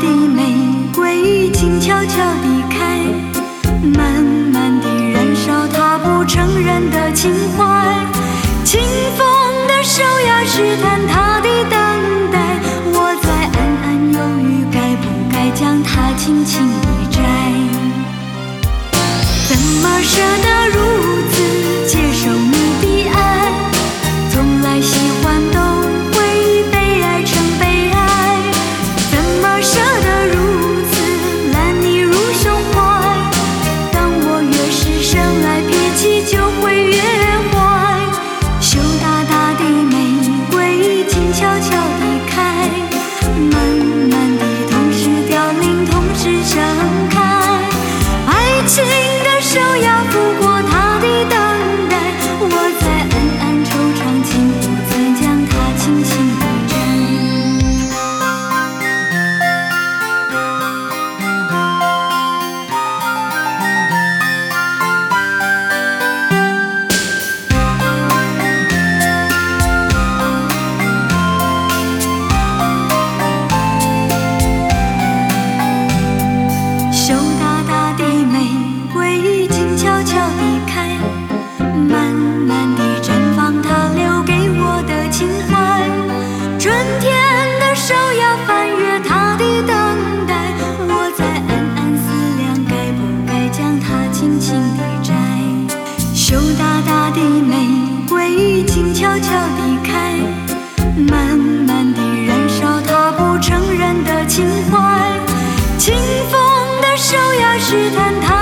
的玫瑰静悄悄地开，慢慢地燃烧它不承认的情怀。清风的手呀，试探它的等待，我在暗暗犹豫，该不该将它轻轻地摘。怎么舍得如此接受你的爱？从来喜欢都会被爱成悲哀。怎么舍得如此揽你入胸怀？当我越是深爱，脾气就会越坏。羞答答的玫瑰静悄悄地开，慢慢地同时凋零，同时盛开。爱情的手呀，拂过它的等待，我在暗暗惆怅，竟不曾将它轻轻地摘。羞答答的玫瑰静悄悄地开，慢慢地绽放它留给我的情怀。春天的手呀，翻越它的等待，我在暗暗思量，该不该将它轻轻地摘。羞答答的玫瑰静悄悄地开，慢慢地燃烧它不承认的情怀。清风的手呀，试探它